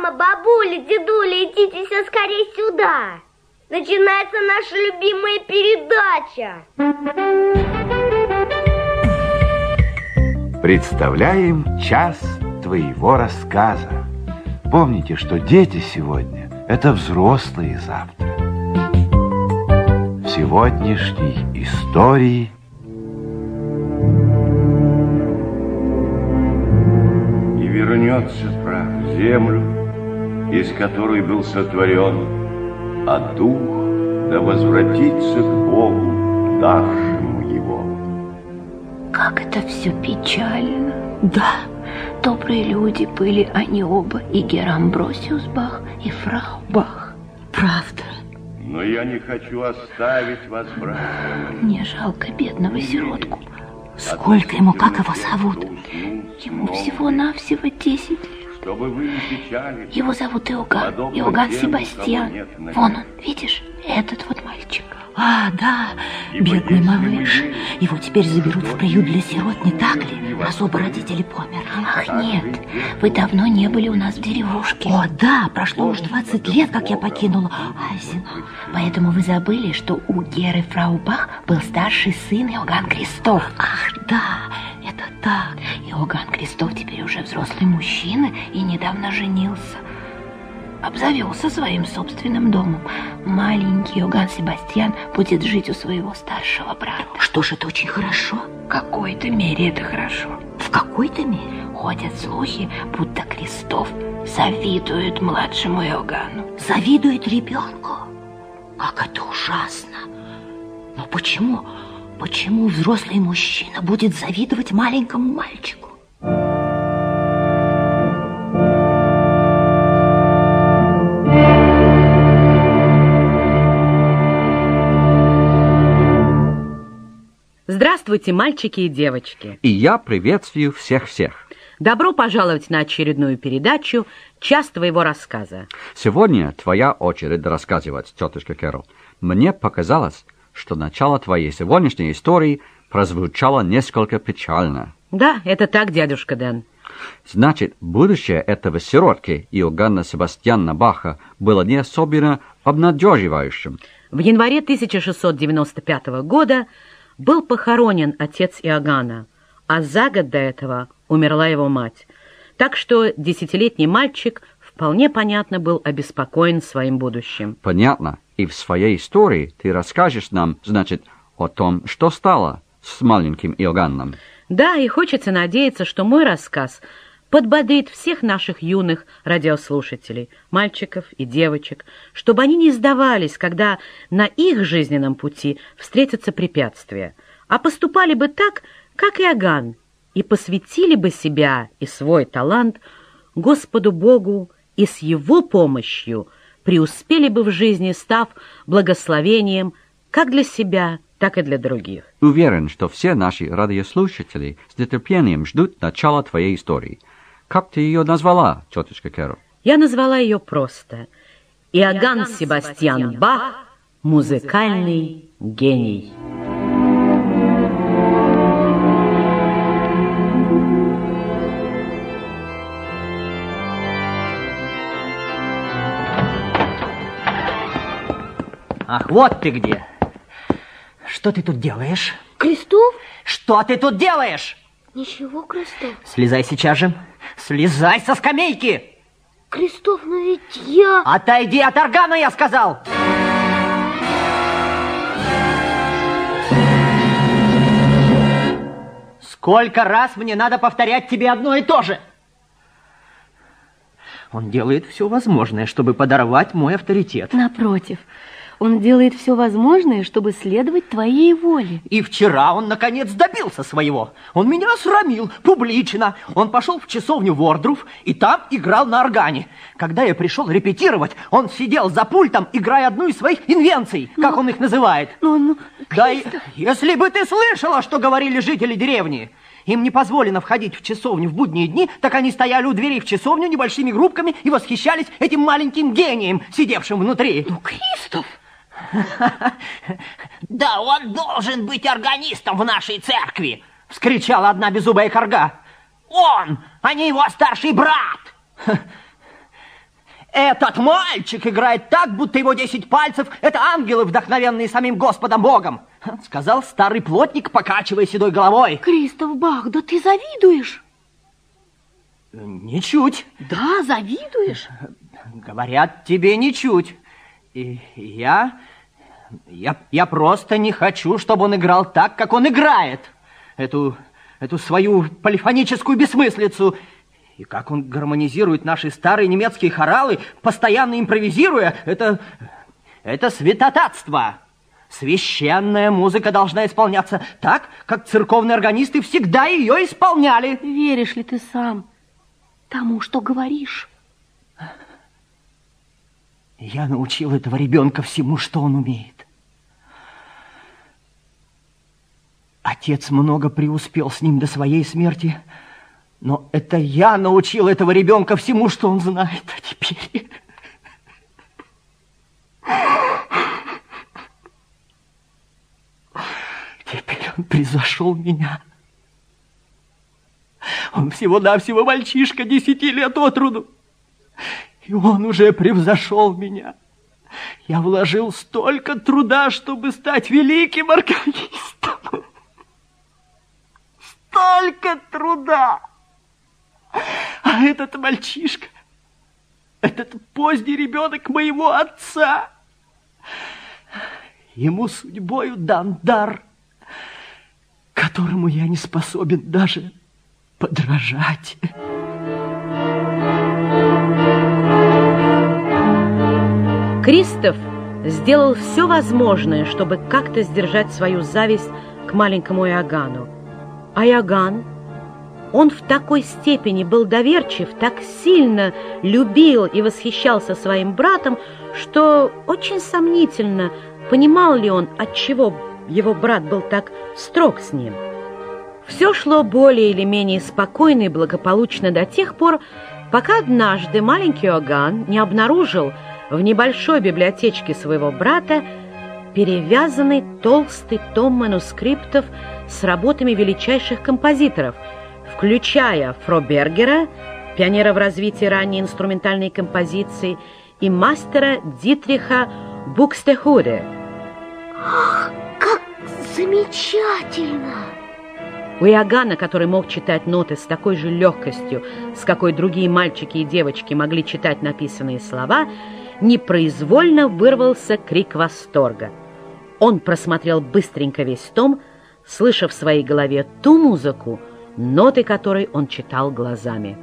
Мама, бабуля, дедуля, идите все скорее сюда. Начинается наша любимая передача. Представляем час твоего рассказа. Помните, что дети сегодня – это взрослые завтра. В сегодняшней истории и вернется прах в землю, из которой был сотворен, а дух да возвратится к Богу, давшему его. Как это все печально. Да, добрые люди были они оба, и Герр Амбросиус Бах, и фрау Бах. Правда. Но я не хочу оставить вас, братья. Мне жалко бедного сиротку. Сколько ему, как его зовут? Ему всего-навсего 10 лет. Чтобы вы не печалились. Его зовут Иоганн Себастьян. Вон он, видишь, этот вот мальчик. А, да, бедный малыш. Его теперь заберут в приют для сирот, не так ли? Раз оба родители померли. Ах, нет, вы давно не были у нас в деревушке. О, да, прошло уж 20 лет, как я покинула Айзен. Поэтому вы забыли, что у Геры фрау Бах был старший сын Иоганн Кристоф. Ах, да, это так. Иоганн Кристоф теперь уже взрослый мужчина и недавно женился. Обзавелся своим собственным домом. Маленький Иоганн Себастьян будет жить у своего старшего брата. Что ж, это очень хорошо. В какой-то мере это хорошо. В какой-то мере? Ходят слухи, будто Кристоф завидует младшему Иоганну. Завидует ребенку? Как это ужасно. Но почему? Почему взрослый мужчина будет завидовать маленькому мальчику? Здравствуйте, мальчики и девочки. И я приветствую всех-всех. Добро пожаловать на очередную передачу «Час твоего рассказа». Сегодня твоя очередь рассказывать, тетушка Кэрол. Мне показалось, что начало твоей сегодняшней истории прозвучало несколько печально. Да, это так, дядюшка Дэн. Значит, будущее этого сиротки Иоганна Себастьяна Баха было не особенно обнадеживающим. В январе 1695 года был похоронен отец Иоганна, а за год до этого умерла его мать. Так что 10-летний мальчик вполне понятно был обеспокоен своим будущим. Понятно. И в своей истории ты расскажешь нам, значит, о том, что стало с маленьким Иоганном. Да, и хочется надеяться, что мой рассказ подбодрит всех наших юных радиослушателей, мальчиков и девочек, чтобы они не сдавались, когда на их жизненном пути встретятся препятствия, а поступали бы так, как Иоганн, и посвятили бы себя и свой талант Господу Богу, и с Его помощью преуспели бы в жизни, став благословением как для себя, так и для других. Уверен, что все наши радиослушатели с нетерпением ждут начала твоей истории. Как ты ее назвала, тетушка Кэрол? Я назвала ее просто Иоганн Себастьян Бах, музыкальный гений. Ах, вот ты где. Что ты тут делаешь? Кристоф? Что ты тут делаешь? Ничего, Кристоф. Слезай сейчас же. Слезай со скамейки. Кристоф, но ведь я... Отойди от органа, я сказал. Сколько раз мне надо повторять тебе одно и то же? Он делает все возможное, чтобы подорвать мой авторитет. Напротив, он делает все возможное, чтобы следовать твоей воле. И вчера он, наконец, добился своего. Он меня осрамил публично. Он пошел в часовню Вордруф и там играл на органе. Когда я пришел репетировать, он сидел за пультом, играя одну из своих инвенций, как он их называет. Да, если бы ты слышала, что говорили жители деревни. Им не позволено входить в часовню в будние дни, так они стояли у дверей в часовню небольшими группками и восхищались этим маленьким гением, сидевшим внутри. Ну, Кристоф! Да он должен быть органистом в нашей церкви, вскричала одна беззубая корга. Он, а не его старший брат. Этот мальчик играет так, будто его 10 пальцев — это ангелы, вдохновенные самим Господом Богом, сказал старый плотник, покачивая седой головой. Кристоф Бах, да ты завидуешь? Ничуть. Да, завидуешь? Говорят, тебе ничуть. И я просто не хочу, чтобы он играл так, как он играет. Эту свою полифоническую бессмыслицу. И как он гармонизирует наши старые немецкие хоралы, постоянно импровизируя, это святотатство. Священная музыка должна исполняться так, как церковные органисты всегда ее исполняли. Веришь ли ты сам тому, что говоришь? Я научил этого ребенка всему, что он умеет. Отец много преуспел с ним до своей смерти, но это я научил этого ребенка всему, что он знает. А теперь... Теперь он превзошел меня. Он всего-навсего мальчишка 10 лет от роду. И он уже превзошел меня. Я вложил столько труда, чтобы стать великим органистом. Столько труда. А этот мальчишка, этот поздний ребенок моего отца, ему судьбою дан дар, которому я не способен даже подражать. Кристоф сделал все возможное, чтобы как-то сдержать свою зависть к маленькому Иоганну. А Иоганн, он в такой степени был доверчив, так сильно любил и восхищался своим братом, что очень сомнительно, понимал ли он, отчего его брат был так строг с ним. Все шло более или менее спокойно и благополучно до тех пор, пока однажды маленький Иоганн не обнаружил в небольшой библиотечке своего брата перевязанный толстый том манускриптов с работами величайших композиторов, включая Фробергера, пионера в развитии ранней инструментальной композиции, и мастера Дитриха Букстехуде. Ах, как замечательно! У Иоганна, который мог читать ноты с такой же легкостью, с какой другие мальчики и девочки могли читать написанные слова, непроизвольно вырвался крик восторга. Он просмотрел быстренько весь том, слыша в своей голове ту музыку, ноты которой он читал глазами.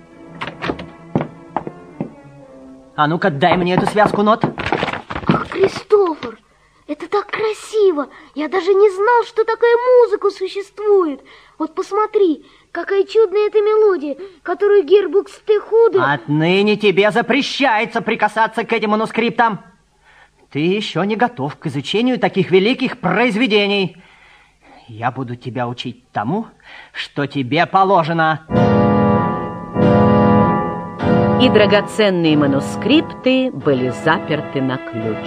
А ну-ка, дай мне эту связку нот. Ах, Кристофер, это так красиво! Я даже не знал, что такая музыка существует. Вот посмотри, какая чудная эта мелодия, которую Герр Букстехуде... Отныне тебе запрещается прикасаться к этим манускриптам. Ты еще не готов к изучению таких великих произведений. Я буду тебя учить тому, что тебе положено. И драгоценные манускрипты были заперты на ключ.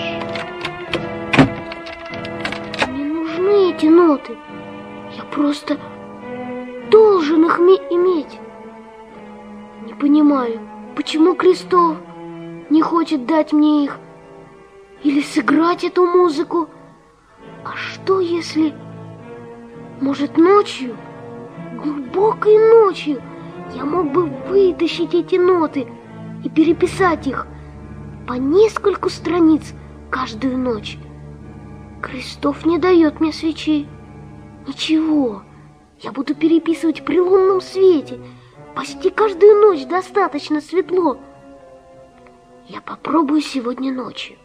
Мне нужны эти ноты. Я просто должен их иметь. Не понимаю, почему Кристоф не хочет дать мне их или сыграть эту музыку. А что если, может, ночью, глубокой ночью, я мог бы вытащить эти ноты и переписать их по нескольку страниц каждую ночь? Кристоф не дает мне свечей. Ничего, я буду переписывать при лунном свете. Почти каждую ночь достаточно светло. Я попробую сегодня ночью.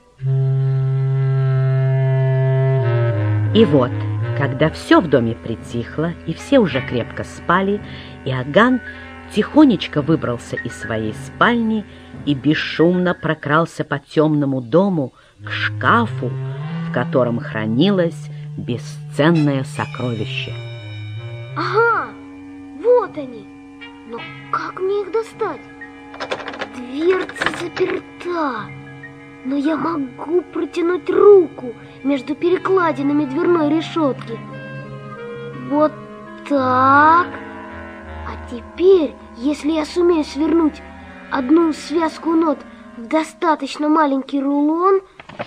И вот, когда все в доме притихло и все уже крепко спали, Иоганн тихонечко выбрался из своей спальни и бесшумно прокрался по темному дому к шкафу, в котором хранилось бесценное сокровище. Ага, вот они. Но как мне их достать? Дверца заперта. Но я могу протянуть руку между перекладинами дверной решетки. Вот так. А теперь, если я сумею свернуть одну связку нот в достаточно маленький рулон,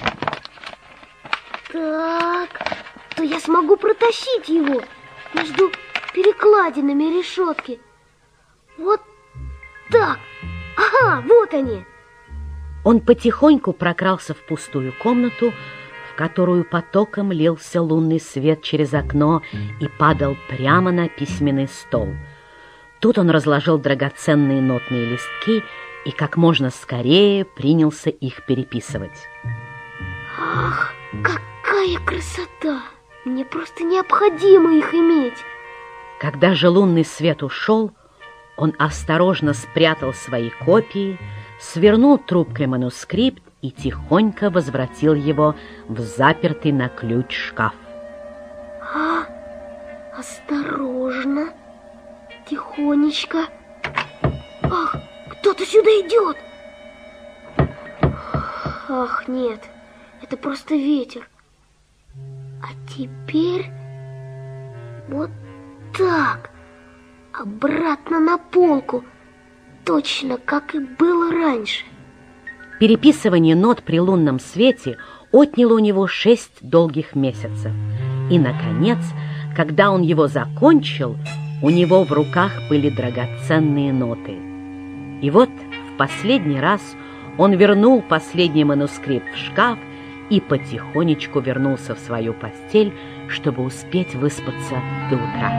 так, то я смогу протащить его между перекладинами решетки. Вот так. Ага, вот они. Он потихоньку прокрался в пустую комнату, в которую потоком лился лунный свет через окно и падал прямо на письменный стол. Тут он разложил драгоценные нотные листки и как можно скорее принялся их переписывать. Ах, какая красота! Мне просто необходимо их иметь. Когда же лунный свет ушел, он осторожно спрятал свои копии, свернул трубкой манускрипт и тихонько возвратил его в запертый на ключ шкаф. Осторожно, тихонечко. Ах, кто-то сюда идет. Ах, нет, это просто ветер. А теперь вот так, обратно на полку, точно как и было раньше. Переписывание нот при лунном свете отняло у него 6 долгих месяцев. И, наконец, когда он его закончил, у него в руках были драгоценные ноты. И вот в последний раз он вернул последний манускрипт в шкаф и потихонечку вернулся в свою постель, чтобы успеть выспаться до утра.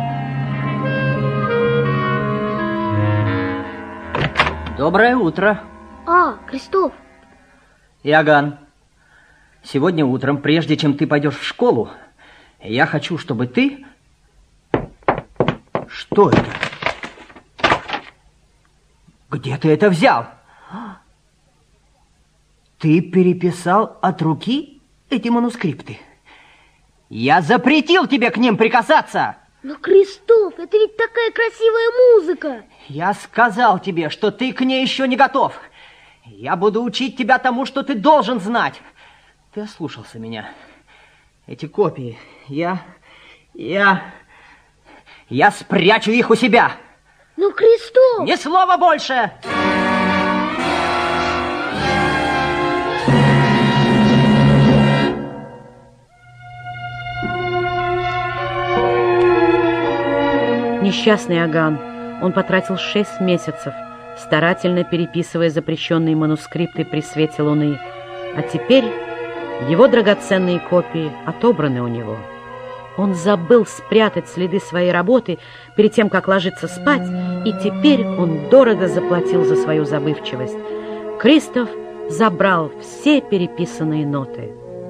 Доброе утро. Кристоф. Иоганн, сегодня утром, прежде чем ты пойдешь в школу, я хочу, чтобы ты... Что это? Где ты это взял? Ты переписал от руки эти манускрипты? Я запретил тебе к ним прикасаться! Но, Кристоф, это ведь такая красивая музыка! Я сказал тебе, что ты к ней еще не готов. Я буду учить тебя тому, что ты должен знать. Ты ослушался меня. Эти копии, я спрячу их у себя. Ну, Кристоф! Ни слова больше! Несчастный Иоганн, он потратил 6 месяцев, старательно переписывая запрещенные манускрипты при свете луны, а теперь его драгоценные копии отобраны у него. Он забыл спрятать следы своей работы перед тем, как ложиться спать, и теперь он дорого заплатил за свою забывчивость. Кристоф забрал все переписанные ноты.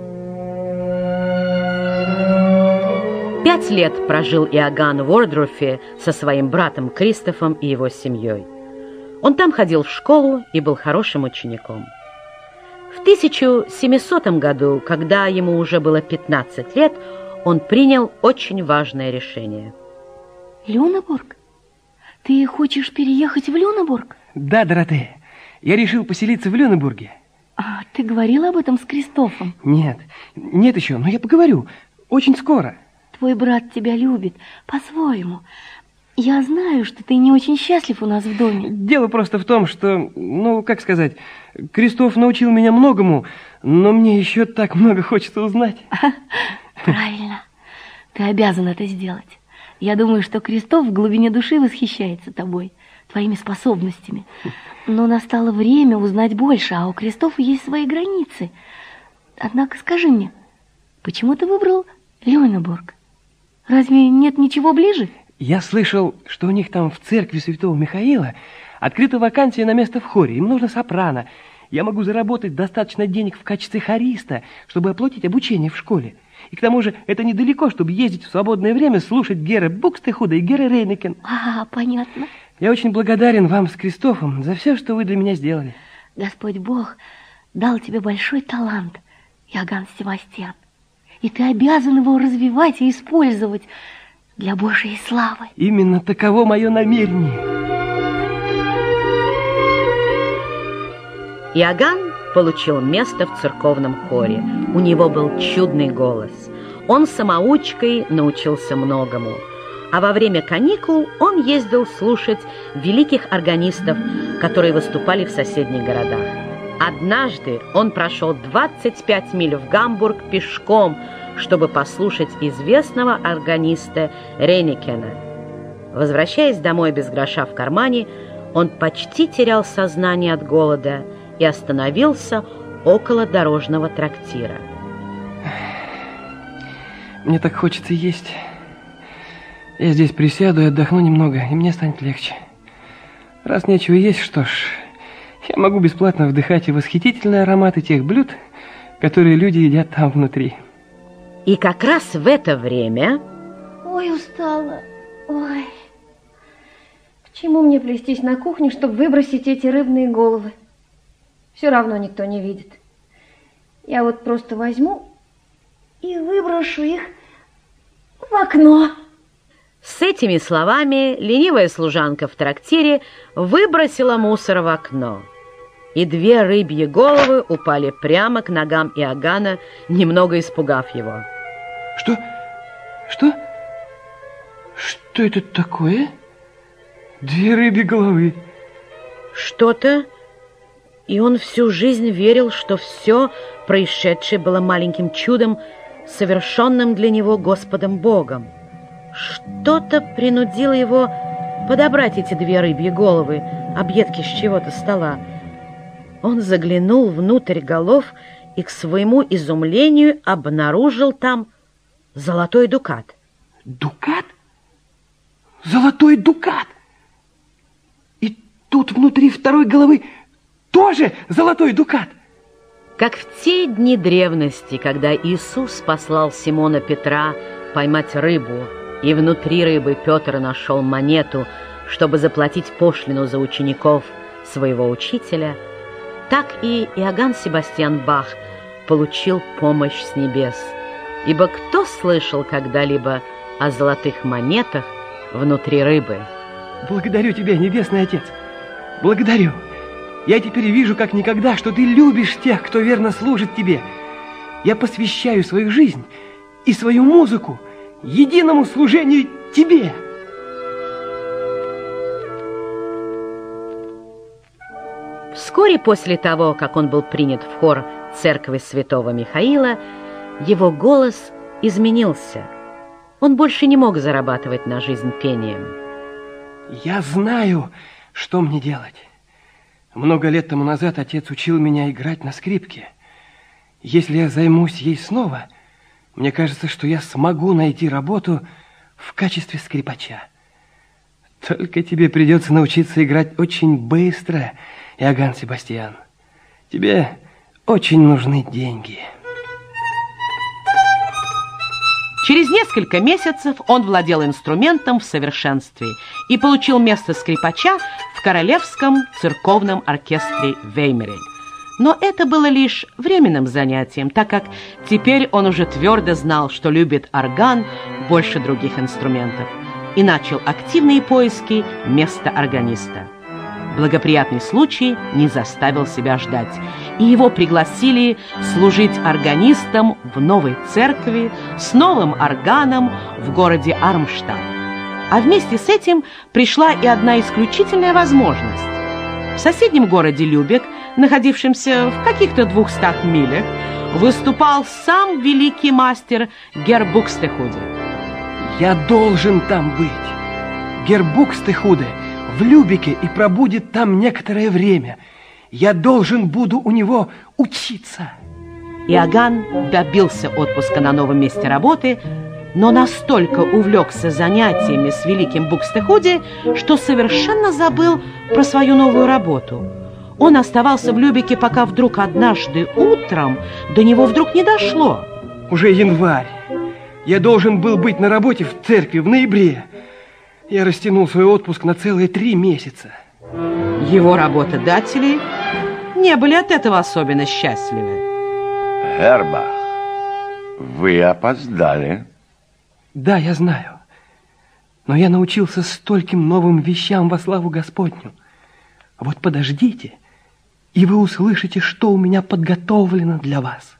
5 лет прожил Иоганн в Вордруфе со своим братом Кристофом и его семьей. Он там ходил в школу и был хорошим учеником. В 1700 году, когда ему уже было 15 лет, он принял очень важное решение. Люнебург? Ты хочешь переехать в Люнебург? Да, Доротея. Я решил поселиться в Люнебурге. А ты говорил об этом с Кристофом? Нет еще, но я поговорю. Очень скоро. Твой брат тебя любит по-своему. Я знаю, что ты не очень счастлив у нас в доме. Дело просто в том, что, как сказать, Кристоф научил меня многому, но мне еще так много хочется узнать. Правильно. Ты обязан это сделать. Я думаю, что Кристоф в глубине души восхищается тобой, твоими способностями. Но настало время узнать больше, а у Кристофа есть свои границы. Однако скажи мне, почему ты выбрал Люнебург? Разве нет ничего ближе? Я слышал, что у них там в церкви Святого Михаила открыта вакансия на место в хоре. Им нужно сопрано. Я могу заработать достаточно денег в качестве хориста, чтобы оплатить обучение в школе. И к тому же это недалеко, чтобы ездить в свободное время слушать Гера Букстехуда и Гера Рейнекен. Понятно. Я очень благодарен вам с Кристофом за все, что вы для меня сделали. Господь Бог дал тебе большой талант, Иоганн Себастьян. И ты обязан его развивать и использовать для Божьей славы. Именно таково мое намерение. Иоганн получил место в церковном хоре. У него был чудный голос. Он самоучкой научился многому. А во время каникул он ездил слушать великих органистов, которые выступали в соседних городах. Однажды он прошел 25 миль в Гамбург пешком, чтобы послушать известного органиста Рейникена. Возвращаясь домой без гроша в кармане, он почти терял сознание от голода и остановился около дорожного трактира. Мне так хочется есть. Я здесь присяду и отдохну немного, и мне станет легче. Раз нечего есть, что ж, я могу бесплатно вдыхать и восхитительные ароматы тех блюд, которые люди едят там внутри. И как раз в это время... Ой, устала. Ой. К чему мне плестись на кухню, чтобы выбросить эти рыбные головы? Все равно никто не видит. Я вот просто возьму и выброшу их в окно. С этими словами ленивая служанка в трактире выбросила мусор в окно. И 2 рыбьи головы упали прямо к ногам Иоганна, немного испугав его. Что? Что это такое? 2 рыбьи головы. Что-то... И он всю жизнь верил, что все происшедшее было маленьким чудом, совершенным для него Господом Богом. Что-то принудило его подобрать эти 2 рыбьи головы, объедки с чего-то стола. Он заглянул внутрь голов и к своему изумлению обнаружил там золотой дукат. Дукат? Золотой дукат! И тут внутри 2 головы тоже золотой дукат! Как в те дни древности, когда Иисус послал Симона Петра поймать рыбу, и внутри рыбы Петр нашел монету, чтобы заплатить пошлину за учеников своего учителя, так и Иоганн Себастьян Бах получил помощь с небес. Ибо кто слышал когда-либо о золотых монетах внутри рыбы? Благодарю тебя, Небесный Отец. Благодарю. Я теперь вижу, как никогда, что ты любишь тех, кто верно служит тебе. Я посвящаю свою жизнь и свою музыку единому служению тебе. Вскоре после того, как он был принят в хор церкви святого Михаила, его голос изменился. Он больше не мог зарабатывать на жизнь пением. Я знаю, что мне делать. Много лет тому назад отец учил меня играть на скрипке. Если я займусь ей снова, мне кажется, что я смогу найти работу в качестве скрипача. Только тебе придется научиться играть очень быстро, Иоганн Себастьян. Тебе очень нужны деньги. Через несколько месяцев он владел инструментом в совершенстве и получил место скрипача в Королевском церковном оркестре в Веймаре. Но это было лишь временным занятием, так как теперь он уже твердо знал, что любит орган больше других инструментов, и начал активные поиски места органиста. Благоприятный случай не заставил себя ждать, и его пригласили служить органистом в новой церкви с новым органом в городе Армштадт. А вместе с этим пришла и одна исключительная возможность. В соседнем городе Любек, находившемся в каких-то 200 милях, выступал сам великий мастер Герр Букстехуде. Я должен там быть. Герр Букстехуде в Любеке и пробудет там некоторое время. Я должен буду у него учиться. Иоганн добился отпуска на новом месте работы, но настолько увлекся занятиями с великим Букстехуде, что совершенно забыл про свою новую работу. Он оставался в Любеке, пока вдруг однажды утром до него вдруг не дошло. Уже январь. Я должен был быть на работе в церкви в ноябре. Я растянул свой отпуск на целые 3 месяца. Его работодатели не были от этого особенно счастливы. Герр Бах, вы опоздали. Да, я знаю. Но я научился стольким новым вещам во славу Господню. Вот подождите, и вы услышите, что у меня подготовлено для вас.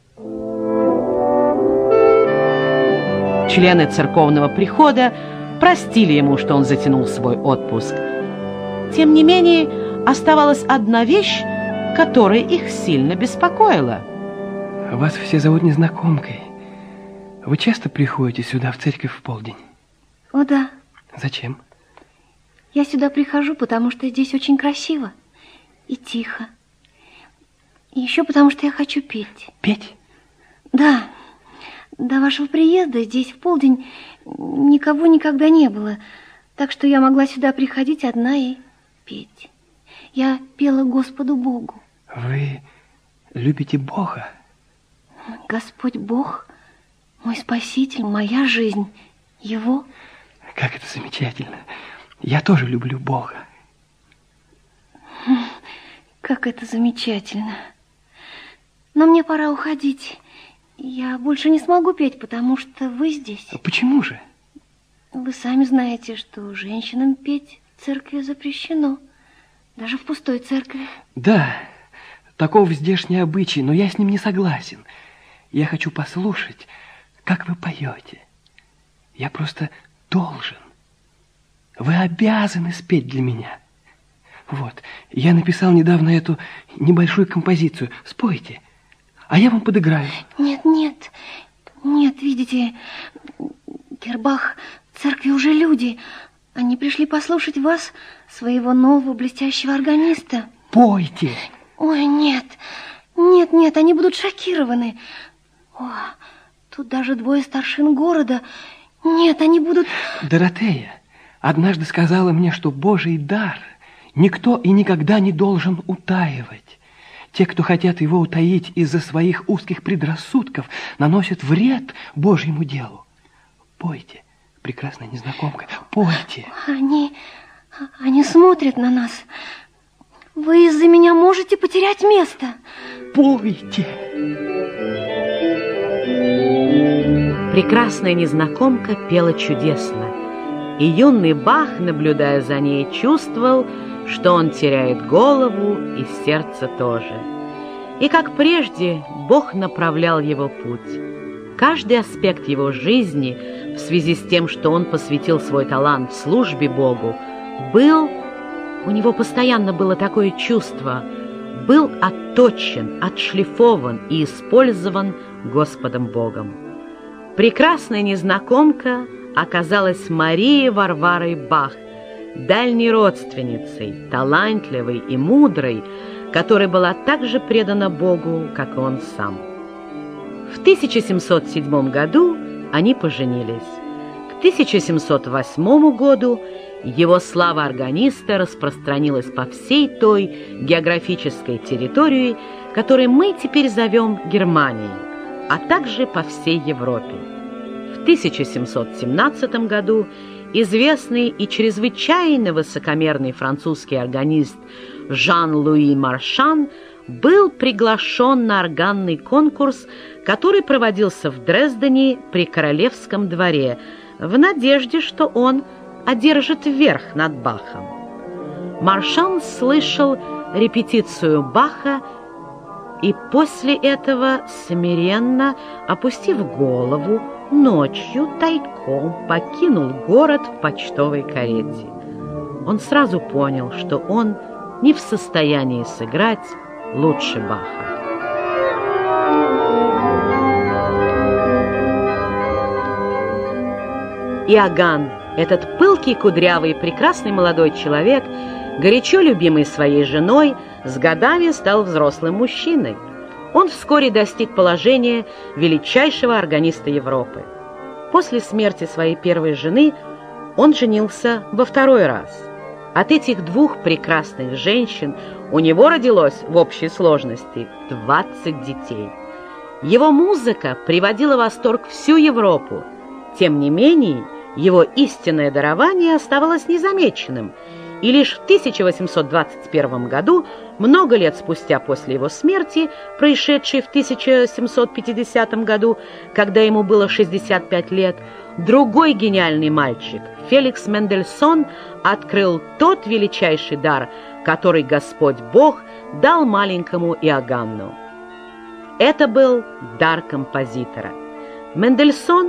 Члены церковного прихода простили ему, что он затянул свой отпуск. Тем не менее, оставалась одна вещь, которое их сильно беспокоило. Вас все зовут Незнакомкой. Вы часто приходите сюда, в церковь, в полдень? О, да. Зачем? Я сюда прихожу, потому что здесь очень красиво и тихо. И еще потому что я хочу петь. Петь? Да. До вашего приезда здесь в полдень никого никогда не было. Так что я могла сюда приходить одна и петь. Я пела Господу Богу. Вы любите Бога? Господь Бог, мой Спаситель, моя жизнь, Его. Как это замечательно. Я тоже люблю Бога. Как это замечательно. Но мне пора уходить. Я больше не смогу петь, потому что вы здесь. Почему же? Вы сами знаете, что женщинам петь в церкви запрещено. Даже в пустой церкви. Да, таков здешний обычай, но я с ним не согласен. Я хочу послушать, как вы поете. Я просто должен. Вы обязаны спеть для меня. Вот, я написал недавно эту небольшую композицию. Спойте, а я вам подыграю. Нет, нет, нет, видите, Гербах, в церкви уже люди. Они пришли послушать вас, своего нового блестящего органиста. Пойте. Ой, нет, нет, нет, они будут шокированы. О, тут даже двое старшин города. Нет, они будут... Доротея однажды сказала мне, что Божий дар никто и никогда не должен утаивать. Те, кто хотят его утаить из-за своих узких предрассудков, наносят вред Божьему делу. Пойте, прекрасная незнакомка, пойте. Они смотрят на нас. Вы из-за меня можете потерять место. Пойте. Прекрасная незнакомка пела чудесно, и юный Бах, наблюдая за ней, чувствовал, что он теряет голову и сердце тоже. И как прежде, Бог направлял его путь. Каждый аспект его жизни, в связи с тем, что он посвятил свой талант в службе Богу, у него постоянно было такое чувство, был отточен, отшлифован и использован Господом Богом. Прекрасная незнакомка оказалась Марией Варварой Бах, дальней родственницей, талантливой и мудрой, которая была так же предана Богу, как и он сам. В 1707 году они поженились. К 1708 году его слава органиста распространилась по всей той географической территории, которую мы теперь зовем Германией, а также по всей Европе. В 1717 году известный и чрезвычайно высокомерный французский органист Жан-Луи Маршан был приглашен на органный конкурс, который проводился в Дрездене при королевском дворе, в надежде, что он одержит верх над Бахом. Маршан слышал репетицию Баха и после этого, смиренно опустив голову, ночью тайком покинул город в почтовой карете. Он сразу понял, что он не в состоянии сыграть лучше Баха. Иоганн, этот пылкий, кудрявый и прекрасный молодой человек, горячо любимый своей женой, с годами стал взрослым мужчиной. Он вскоре достиг положения величайшего органиста Европы. После смерти своей первой жены он женился во второй раз. От этих двух прекрасных женщин у него родилось в общей сложности 20 детей. Его музыка приводила в восторг всю Европу. Тем не менее, его истинное дарование оставалось незамеченным, и лишь в 1821 году, много лет спустя после его смерти, происшедшей в 1750 году, когда ему было 65 лет, другой гениальный мальчик, Феликс Мендельсон, открыл тот величайший дар, который Господь Бог дал маленькому Иоганну. Это был дар композитора. Мендельсон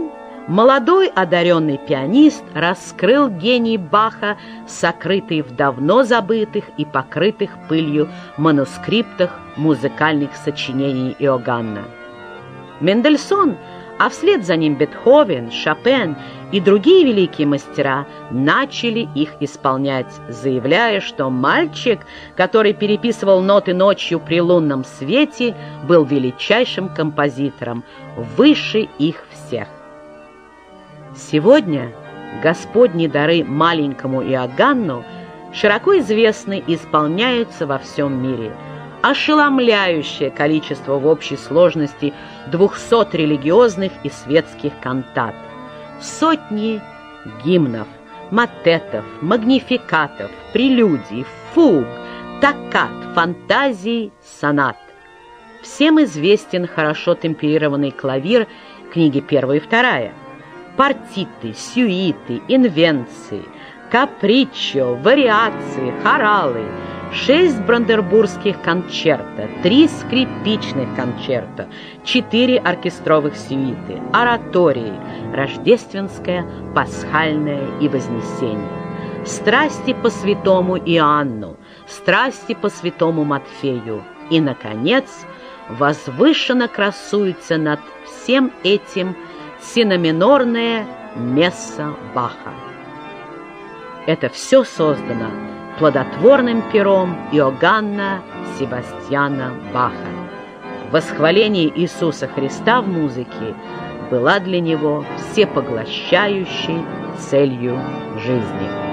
молодой одаренный пианист раскрыл гений Баха, сокрытый в давно забытых и покрытых пылью манускриптах музыкальных сочинений Иоганна. Мендельсон, а вслед за ним Бетховен, Шопен и другие великие мастера начали их исполнять, заявляя, что мальчик, который переписывал ноты ночью при лунном свете, был величайшим композитором, выше их всех. Сегодня Господни дары маленькому Иоганну широко известны и исполняются во всем мире. Ошеломляющее количество в общей сложности 200 религиозных и светских кантат, сотни гимнов, мотетов, магнификатов, прелюдий, фуг, токкат, фантазий, сонат. Всем известен хорошо темперированный клавир, книги 1 и 2, партиты, сюиты, инвенции, каприччо, вариации, хоралы, 6 брандербургских концерта, 3 скрипичных концерта, 4 оркестровых сюиты, оратории, рождественская, пасхальная и вознесение, страсти по святому Иоанну, страсти по святому Матфею и, наконец, возвышенно красуется над всем этим синоминорное месса Баха. Это все создано плодотворным пером Иоганна Себастьяна Баха. Восхваление Иисуса Христа в музыке была для него всепоглощающей целью жизни.